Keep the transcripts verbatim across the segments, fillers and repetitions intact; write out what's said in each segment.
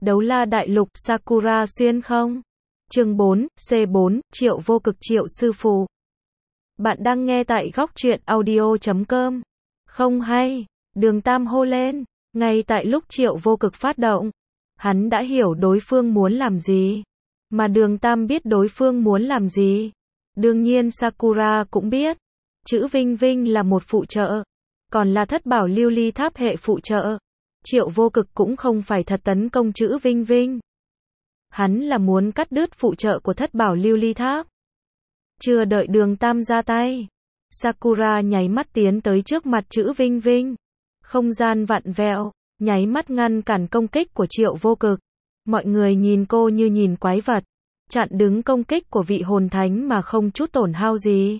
Đấu la đại lục Sakura xuyên không? Chương bốn, C bốn, Triệu vô cực Triệu sư phụ. Bạn đang nghe tại góc truyện audio chấm com. Không hay, Đường Tam hô lên, ngay tại lúc Triệu vô cực phát động. Hắn đã hiểu đối phương muốn làm gì. Mà Đường Tam biết đối phương muốn làm gì. Đương nhiên Sakura cũng biết. Chữ Vinh Vinh là một phụ trợ. Còn là thất bảo lưu ly tháp hệ phụ trợ. Triệu vô cực cũng không phải thật tấn công chữ Vinh Vinh. Hắn là muốn cắt đứt phụ trợ của thất bảo lưu ly tháp. Chưa đợi Đường Tam ra tay, Sakura nháy mắt tiến tới trước mặt chữ Vinh Vinh. Không gian vặn vẹo, nháy mắt ngăn cản công kích của Triệu vô cực. Mọi người nhìn cô như nhìn quái vật, chặn đứng công kích của vị hồn thánh mà không chút tổn hao gì.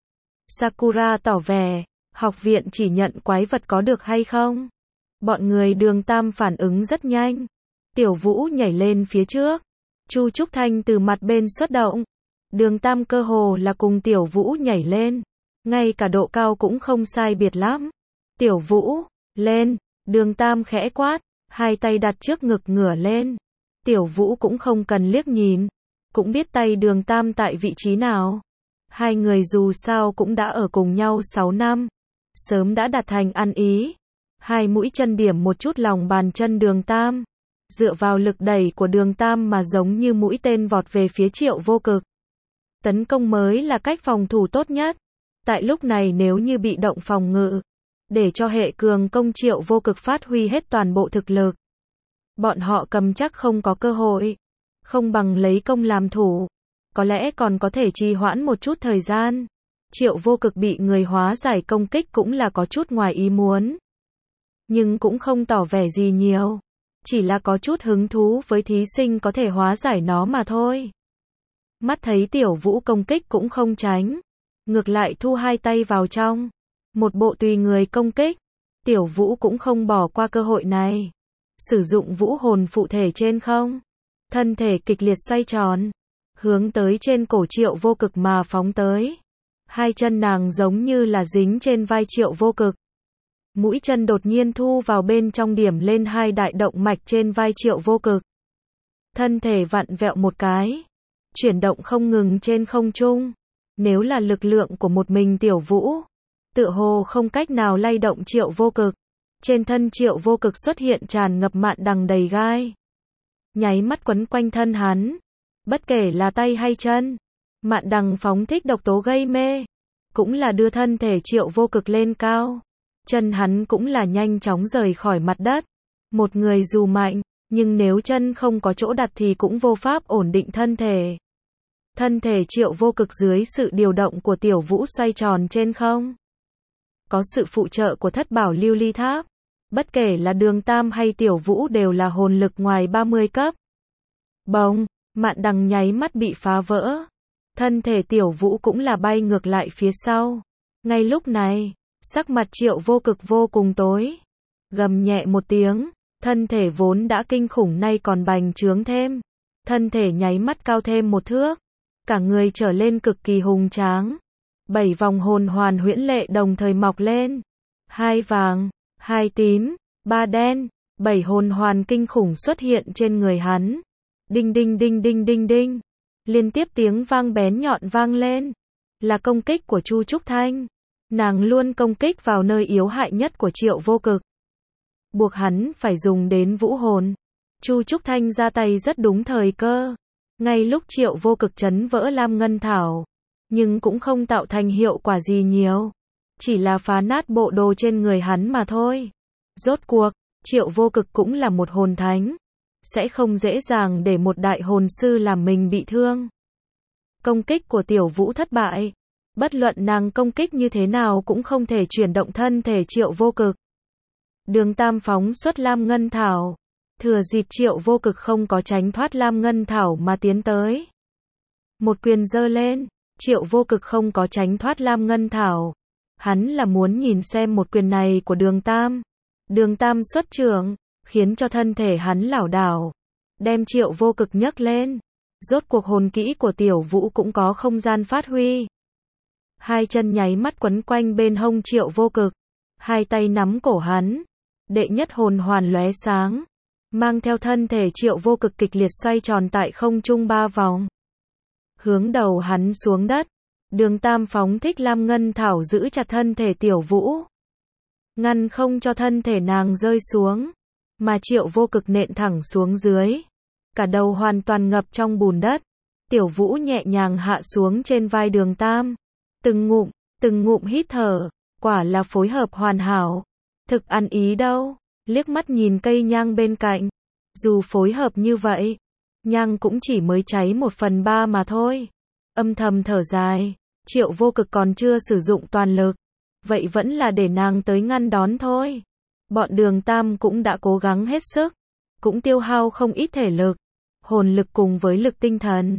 Sakura tỏ vẻ, học viện chỉ nhận quái vật có được hay không? Bọn người Đường Tam phản ứng rất nhanh. Tiểu Vũ nhảy lên phía trước. Chu Trúc Thanh từ mặt bên xuất động. Đường Tam cơ hồ là cùng Tiểu Vũ nhảy lên. Ngay cả độ cao cũng không sai biệt lắm. Tiểu Vũ, lên. Đường Tam khẽ quát. Hai tay đặt trước ngực ngửa lên. Tiểu Vũ cũng không cần liếc nhìn. Cũng biết tay Đường Tam tại vị trí nào. Hai người dù sao cũng đã ở cùng nhau sáu năm. Sớm đã đạt thành ăn ý. Hai mũi chân điểm một chút lòng bàn chân Đường Tam. Dựa vào lực đẩy của Đường Tam mà giống như mũi tên vọt về phía Triệu vô cực. Tấn công mới là cách phòng thủ tốt nhất. Tại lúc này nếu như bị động phòng ngự, để cho hệ cường công Triệu vô cực phát huy hết toàn bộ thực lực, bọn họ cầm chắc không có cơ hội. Không bằng lấy công làm thủ. Có lẽ còn có thể trì hoãn một chút thời gian. Triệu vô cực bị người hóa giải công kích cũng là có chút ngoài ý muốn. Nhưng cũng không tỏ vẻ gì nhiều. Chỉ là có chút hứng thú với thí sinh có thể hóa giải nó mà thôi. Mắt thấy Tiểu Vũ công kích cũng không tránh. Ngược lại thu hai tay vào trong. Một bộ tùy người công kích. Tiểu Vũ cũng không bỏ qua cơ hội này. Sử dụng vũ hồn phụ thể trên không. Thân thể kịch liệt xoay tròn. Hướng tới trên cổ Triệu vô cực mà phóng tới. Hai chân nàng giống như là dính trên vai Triệu vô cực. Mũi chân đột nhiên thu vào bên trong điểm lên hai đại động mạch trên vai Triệu vô cực. Thân thể vặn vẹo một cái. Chuyển động không ngừng trên không trung. Nếu là lực lượng của một mình Tiểu Vũ, tựa hồ không cách nào lay động Triệu vô cực. Trên thân Triệu vô cực xuất hiện tràn ngập mạn đằng đầy gai. Nháy mắt quấn quanh thân hắn. Bất kể là tay hay chân, mạn đằng phóng thích độc tố gây mê. Cũng là đưa thân thể Triệu vô cực lên cao. Chân hắn cũng là nhanh chóng rời khỏi mặt đất. Một người dù mạnh, nhưng nếu chân không có chỗ đặt thì cũng vô pháp ổn định thân thể. Thân thể Triệu vô cực dưới sự điều động của Tiểu Vũ xoay tròn trên không. Có sự phụ trợ của thất bảo lưu ly tháp. Bất kể là Đường Tam hay Tiểu Vũ đều là hồn lực ngoài ba mươi cấp. Bồng, mạn đằng nháy mắt bị phá vỡ. Thân thể Tiểu Vũ cũng là bay ngược lại phía sau. Ngay lúc này, sắc mặt Triệu vô cực vô cùng tối. Gầm nhẹ một tiếng, thân thể vốn đã kinh khủng nay còn bành trướng thêm. Thân thể nháy mắt cao thêm một thước. Cả người trở lên cực kỳ hùng tráng. Bảy vòng hồn hoàn huyễn lệ đồng thời mọc lên. Hai vàng, hai tím, ba đen, bảy hồn hoàn kinh khủng xuất hiện trên người hắn. Đinh đinh đinh đinh đinh đinh. Liên tiếp tiếng vang bén nhọn vang lên. Là công kích của Chu Trúc Thanh. Nàng luôn công kích vào nơi yếu hại nhất của Triệu vô cực. Buộc hắn phải dùng đến vũ hồn. Chu Trúc Thanh ra tay rất đúng thời cơ. Ngay lúc Triệu vô cực chấn vỡ Lam Ngân Thảo. Nhưng cũng không tạo thành hiệu quả gì nhiều. Chỉ là phá nát bộ đồ trên người hắn mà thôi. Rốt cuộc, Triệu vô cực cũng là một hồn thánh. Sẽ không dễ dàng để một đại hồn sư làm mình bị thương. Công kích của Tiểu Vũ thất bại. Bất luận nàng công kích như thế nào cũng không thể chuyển động thân thể Triệu vô cực. Đường Tam phóng xuất Lam Ngân Thảo. Thừa dịp Triệu vô cực không có tránh thoát Lam Ngân Thảo mà tiến tới. Một quyền giơ lên. Triệu vô cực không có tránh thoát Lam Ngân Thảo. Hắn là muốn nhìn xem một quyền này của Đường Tam. Đường Tam xuất trưởng, khiến cho thân thể hắn lảo đảo. Đem Triệu vô cực nhấc lên. Rốt cuộc hồn kỹ của Tiểu Vũ cũng có không gian phát huy. Hai chân nháy mắt quấn quanh bên hông Triệu vô cực. Hai tay nắm cổ hắn. Đệ nhất hồn hoàn lóe sáng. mang theo thân thể Triệu Vô Cực kịch liệt xoay tròn tại không trung ba vòng. Hướng đầu hắn xuống đất, Đường Tam phóng thích Lam Ngân Thảo giữ chặt thân thể Tiểu Vũ, ngăn không cho thân thể nàng rơi xuống, mà Triệu Vô Cực nện thẳng xuống dưới, cả đầu hoàn toàn ngập trong bùn đất. Tiểu Vũ nhẹ nhàng hạ xuống trên vai Đường Tam, từng ngụm, từng ngụm hít thở, quả là phối hợp hoàn hảo, thực ăn ý đâu. Liếc mắt nhìn cây nhang bên cạnh, dù phối hợp như vậy, nhang cũng chỉ mới cháy một phần ba mà thôi. Âm thầm thở dài, Triệu Vô Cực còn chưa sử dụng toàn lực, vậy vẫn là để nàng tới ngăn đón thôi. Bọn Đường Tam cũng đã cố gắng hết sức, cũng tiêu hao không ít thể lực, hồn lực cùng với lực tinh thần.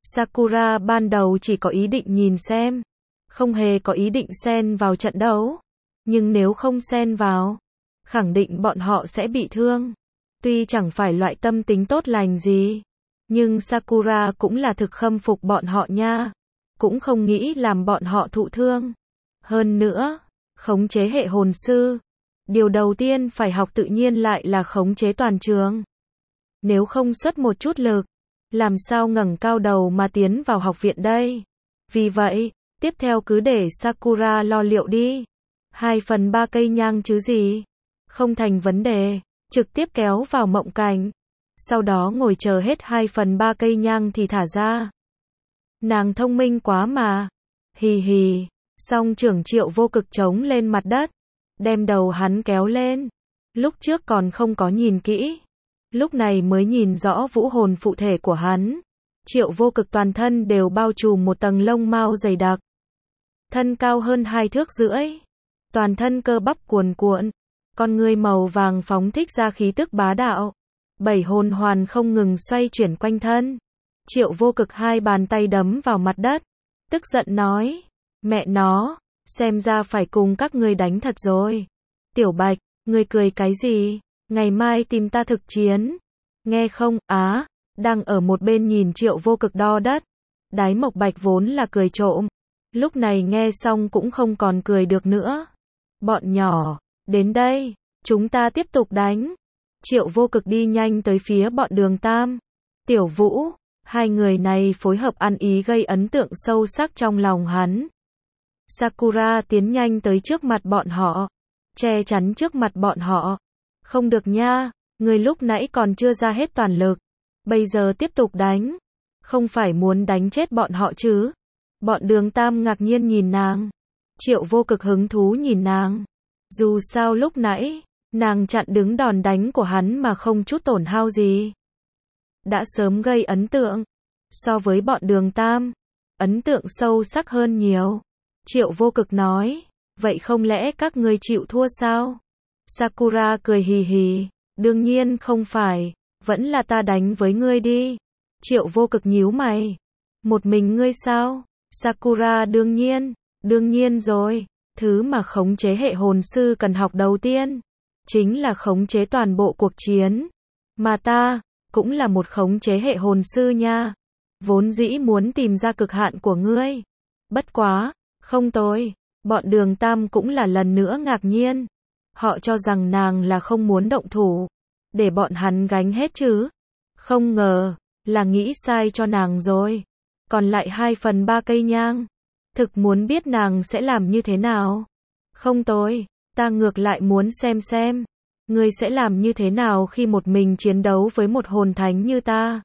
Sakura ban đầu chỉ có ý định nhìn xem, không hề có ý định xen vào trận đấu, nhưng nếu không xen vào, khẳng định bọn họ sẽ bị thương. Tuy chẳng phải loại tâm tính tốt lành gì, nhưng Sakura cũng là thực khâm phục bọn họ nha, cũng không nghĩ làm bọn họ thụ thương. Hơn nữa, khống chế hệ hồn sư, điều đầu tiên phải học tự nhiên lại là khống chế toàn trường. Nếu không xuất một chút lực, làm sao ngẩng cao đầu mà tiến vào học viện đây? Vì vậy, tiếp theo cứ để Sakura lo liệu đi. Hai phần ba cây nhang chứ gì? Không thành vấn đề, trực tiếp kéo vào mộng cảnh. Sau đó ngồi chờ hết hai phần ba cây nhang thì thả ra. Nàng thông minh quá mà. Hì hì, song trưởng Triệu Vô Cực trống lên mặt đất, đem đầu hắn kéo lên. Lúc trước còn không có nhìn kỹ, lúc này mới nhìn rõ vũ hồn phụ thể của hắn. Triệu Vô Cực toàn thân đều bao trùm một tầng lông mao dày đặc, thân cao hơn hai thước rưỡi, toàn thân cơ bắp cuồn cuộn, con ngươi màu vàng phóng thích ra khí tức bá đạo, bảy hồn hoàn không ngừng xoay chuyển quanh thân. Triệu Vô Cực hai bàn tay đấm vào mặt đất, tức giận nói, mẹ nó, xem ra phải cùng các ngươi đánh thật rồi. Tiểu Bạch, ngươi cười cái gì, ngày mai tìm ta thực chiến, nghe không? Á, đang ở một bên nhìn Triệu Vô Cực đo đất, Đái Mộc Bạch vốn là cười trộm, lúc này nghe xong cũng không còn cười được nữa. Bọn nhỏ, đến đây, chúng ta tiếp tục đánh. Triệu Vô Cực đi nhanh tới phía bọn Đường Tam, Tiểu Vũ, hai người này phối hợp ăn ý gây ấn tượng sâu sắc trong lòng hắn. Sakura tiến nhanh tới trước mặt bọn họ, che chắn trước mặt bọn họ. Không được nha, người lúc nãy còn chưa ra hết toàn lực, bây giờ tiếp tục đánh, không phải muốn đánh chết bọn họ chứ? Bọn Đường Tam ngạc nhiên nhìn nàng, Triệu Vô Cực hứng thú nhìn nàng. Dù sao lúc nãy, nàng chặn đứng đòn đánh của hắn mà không chút tổn hao gì, đã sớm gây ấn tượng. So với bọn Đường Tam, ấn tượng sâu sắc hơn nhiều. Triệu Vô Cực nói, vậy không lẽ các ngươi chịu thua sao? Sakura cười hì hì, đương nhiên không phải, vẫn là ta đánh với ngươi đi. Triệu Vô Cực nhíu mày, một mình ngươi sao? Sakura đương nhiên, đương nhiên rồi, thứ mà khống chế hệ hồn sư cần học đầu tiên, chính là khống chế toàn bộ cuộc chiến. Mà ta, cũng là một khống chế hệ hồn sư nha, vốn dĩ muốn tìm ra cực hạn của ngươi. Bất quá, không tồi, bọn Đường Tam cũng là lần nữa ngạc nhiên. Họ cho rằng nàng là không muốn động thủ, để bọn hắn gánh hết chứ. Không ngờ, là nghĩ sai cho nàng rồi. Còn lại hai phần ba cây nhang, thực muốn biết nàng sẽ làm như thế nào. Không tồi, ta ngược lại muốn xem xem, ngươi sẽ làm như thế nào khi một mình chiến đấu với một hồn thánh như ta.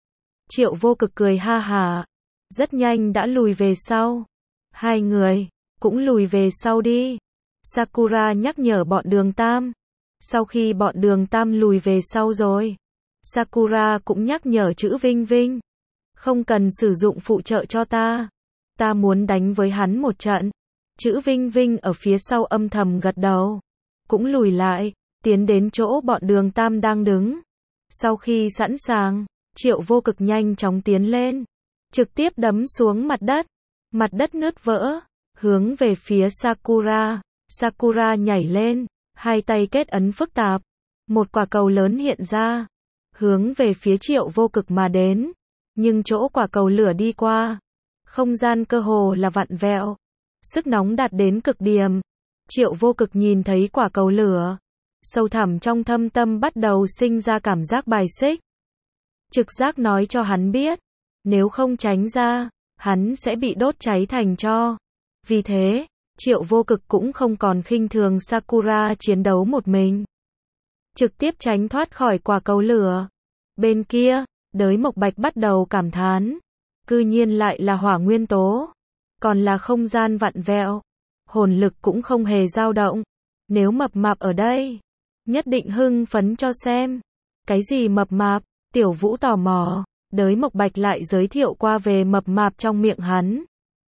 Triệu Vô Cực cười ha hả, rất nhanh đã lùi về sau. Hai người, cũng lùi về sau đi. Sakura nhắc nhở bọn Đường Tam. Sau khi bọn Đường Tam lùi về sau rồi, Sakura cũng nhắc nhở chữ Vinh Vinh. Không cần sử dụng phụ trợ cho ta. Ta muốn đánh với hắn một trận. Chữ Vinh Vinh ở phía sau âm thầm gật đầu, cũng lùi lại, tiến đến chỗ bọn Đường Tam đang đứng. Sau khi sẵn sàng, Triệu Vô Cực nhanh chóng tiến lên, trực tiếp đấm xuống mặt đất. Mặt đất nứt vỡ, hướng về phía Sakura. Sakura nhảy lên, hai tay kết ấn phức tạp, một quả cầu lớn hiện ra, hướng về phía Triệu Vô Cực mà đến. Nhưng chỗ quả cầu lửa đi qua, không gian cơ hồ là vặn vẹo, sức nóng đạt đến cực điểm. Triệu Vô Cực nhìn thấy quả cầu lửa, Sâu thẳm trong thâm tâm bắt đầu sinh ra cảm giác bài xích. Trực giác nói cho hắn biết, nếu không tránh ra, hắn sẽ bị đốt cháy thành tro. Vì thế, Triệu Vô Cực cũng không còn khinh thường Sakura chiến đấu một mình. Trực tiếp tránh thoát khỏi quả cầu lửa. Bên kia, Đới Mộc Bạch bắt đầu cảm thán. Cư nhiên lại là hỏa nguyên tố. Còn là không gian vặn vẹo. Hồn lực cũng không hề dao động. Nếu mập mạp ở đây, nhất định hưng phấn cho xem. Cái gì mập mạp? Tiểu Vũ tò mò. Đới Mộc Bạch lại giới thiệu qua về mập mạp trong miệng hắn.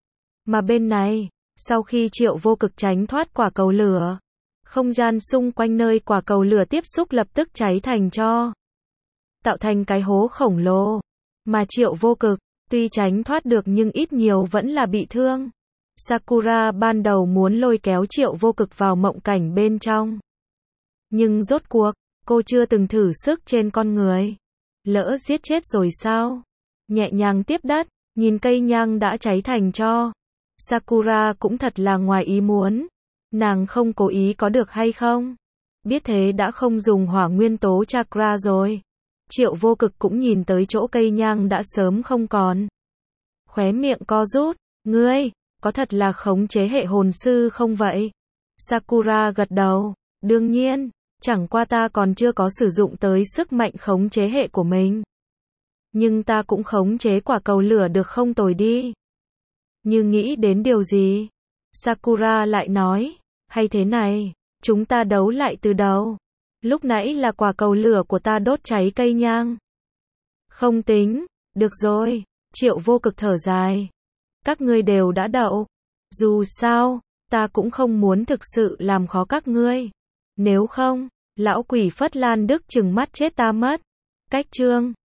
Mà bên này, sau khi Triệu Vô Cực tránh thoát quả cầu lửa, không gian xung quanh nơi quả cầu lửa tiếp xúc lập tức cháy thành tro, tạo thành cái hố khổng lồ. Mà Triệu Vô Cực, tuy tránh thoát được nhưng ít nhiều vẫn là bị thương. Sakura ban đầu muốn lôi kéo Triệu Vô Cực vào mộng cảnh bên trong. Nhưng rốt cuộc, cô chưa từng thử sức trên con người. Lỡ giết chết rồi sao? Nhẹ nhàng tiếp đất, nhìn cây nhang đã cháy thành tro. Sakura cũng thật là ngoài ý muốn. Nàng không cố ý có được hay không? Biết thế đã không dùng hỏa nguyên tố chakra rồi. Triệu Vô Cực cũng nhìn tới chỗ cây nhang đã sớm không còn. Khóe miệng co rút. Ngươi, có thật là khống chế hệ hồn sư không vậy? Sakura gật đầu. Đương nhiên, chẳng qua ta còn chưa có sử dụng tới sức mạnh khống chế hệ của mình. Nhưng ta cũng khống chế quả cầu lửa được không tồi đi. Như nghĩ đến điều gì? Sakura lại nói, hay thế này, chúng ta đấu lại từ đầu. Lúc nãy là quả cầu lửa của ta đốt cháy cây nhang. Không tính, được rồi, Triệu Vô Cực thở dài. Các ngươi đều đã đậu. Dù sao, ta cũng không muốn thực sự làm khó các ngươi. Nếu không, lão quỷ Phất Lan Đức trừng mắt chết ta mất. Cách chương